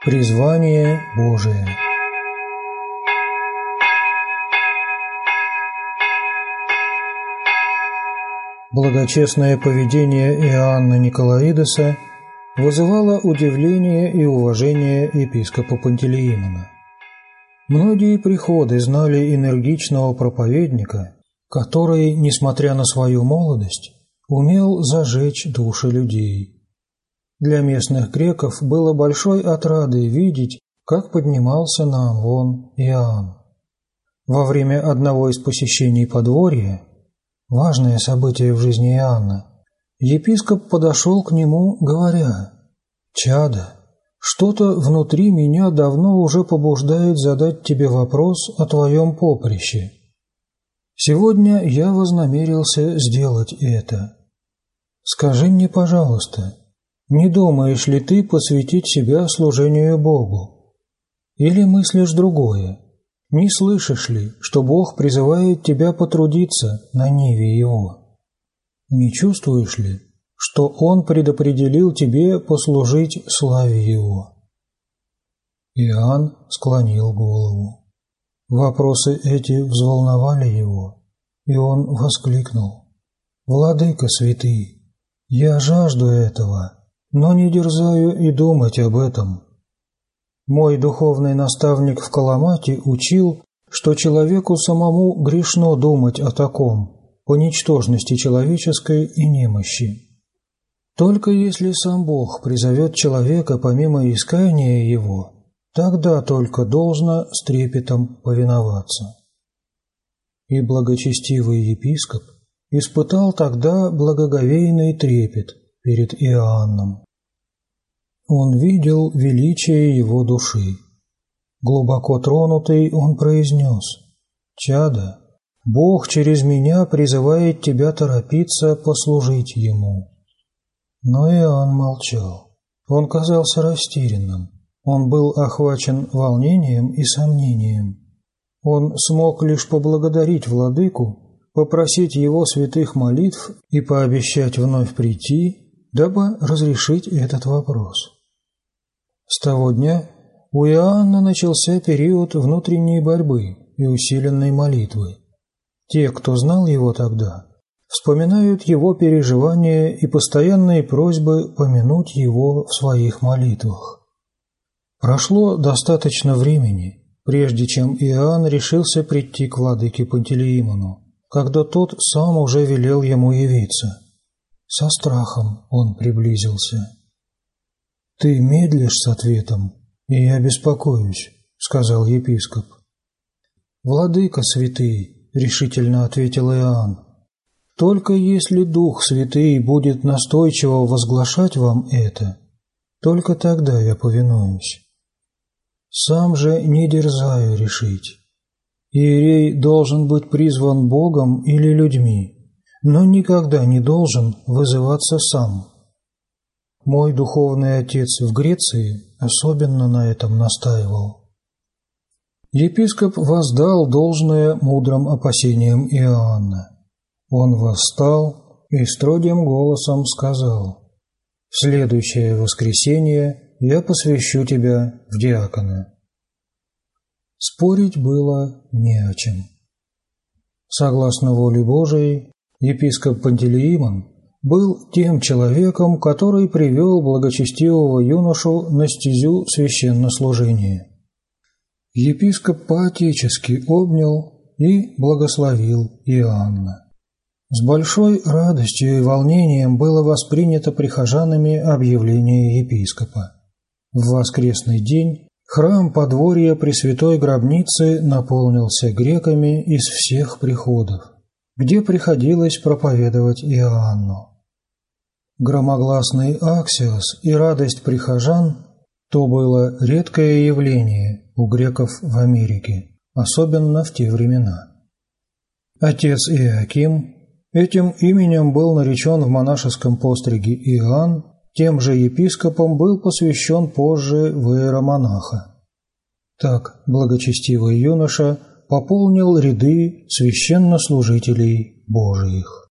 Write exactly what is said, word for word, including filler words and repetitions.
Призвание Божие. Благочестное поведение Иоанна Николоидеса вызывало удивление и уважение епископа Пантелеимона. Многие приходы знали энергичного проповедника, который, несмотря на свою молодость, умел зажечь души людей. Для местных греков было большой отрадой видеть, как поднимался на Амвон Иоанн. Во время одного из посещений подворья, важное событие в жизни Иоанна, епископ подошел к нему, говоря: «Чадо, что-то внутри меня давно уже побуждает задать тебе вопрос о твоем поприще. Сегодня я вознамерился сделать это. Скажи мне, пожалуйста, не думаешь ли ты посвятить себя служению Богу? Или мыслишь другое? Не слышишь ли, что Бог призывает тебя потрудиться на ниве Его? Не чувствуешь ли, что Он предопределил тебе послужить славе Его?» Иоанн склонил голову. Вопросы эти взволновали его, и он воскликнул: «Владыка святый, я жажду этого, но не дерзаю и думать об этом. Мой духовный наставник в Каламате учил, что человеку самому грешно думать о таком, по ничтожности человеческой и немощи. Только если сам Бог призовет человека помимо искания его, тогда только должно с трепетом повиноваться». И благочестивый епископ испытал тогда благоговейный трепет перед Иоанном. Он видел величие его души. Глубоко тронутый, он произнес: «Чадо, Бог через меня призывает тебя торопиться послужить Ему». Но Иоанн молчал. Он казался растерянным. Он был охвачен волнением и сомнением. Он смог лишь поблагодарить владыку, попросить его святых молитв и пообещать вновь прийти, дабы разрешить этот вопрос. С того дня у Иоанна начался период внутренней борьбы и усиленной молитвы. Те, кто знал его тогда, вспоминают его переживания и постоянные просьбы помянуть его в своих молитвах. Прошло достаточно времени, прежде чем Иоанн решился прийти к владыке Пантелеимону, когда тот сам уже велел ему явиться. Со страхом он приблизился. «Ты медлишь с ответом, и я беспокоюсь», — сказал епископ. «Владыка святый», — решительно ответил Иоанн, — «только если Дух Святый будет настойчиво возглашать вам это, только тогда я повинуюсь. Сам же не дерзаю решить. Иерей должен быть призван Богом или людьми, но никогда не должен вызываться сам. Мой духовный отец в Греции особенно на этом настаивал». Епископ воздал должное мудрым опасениям Иоанна. Он восстал и строгим голосом сказал: «В следующее воскресенье я посвящу тебя в диакона». Спорить было не о чем. Согласно воле Божией, епископ Пантелеимон был тем человеком, который привел благочестивого юношу на стезю священнослужения. Епископ по-отечески обнял и благословил Иоанна. С большой радостью и волнением было воспринято прихожанами объявление епископа. В воскресный день храм подворья Пресвятой Гробницы наполнился греками из всех приходов, где приходилось проповедовать Иоанну. Громогласный аксиос и радость прихожан – то было редкое явление у греков в Америке, особенно в те времена. Отец Иоаким этим именем был наречен в монашеском постриге Иоанн, тем же епископом был посвящен позже в иеромонаха. Так благочестивый юноша пополнил ряды священнослужителей Божиих.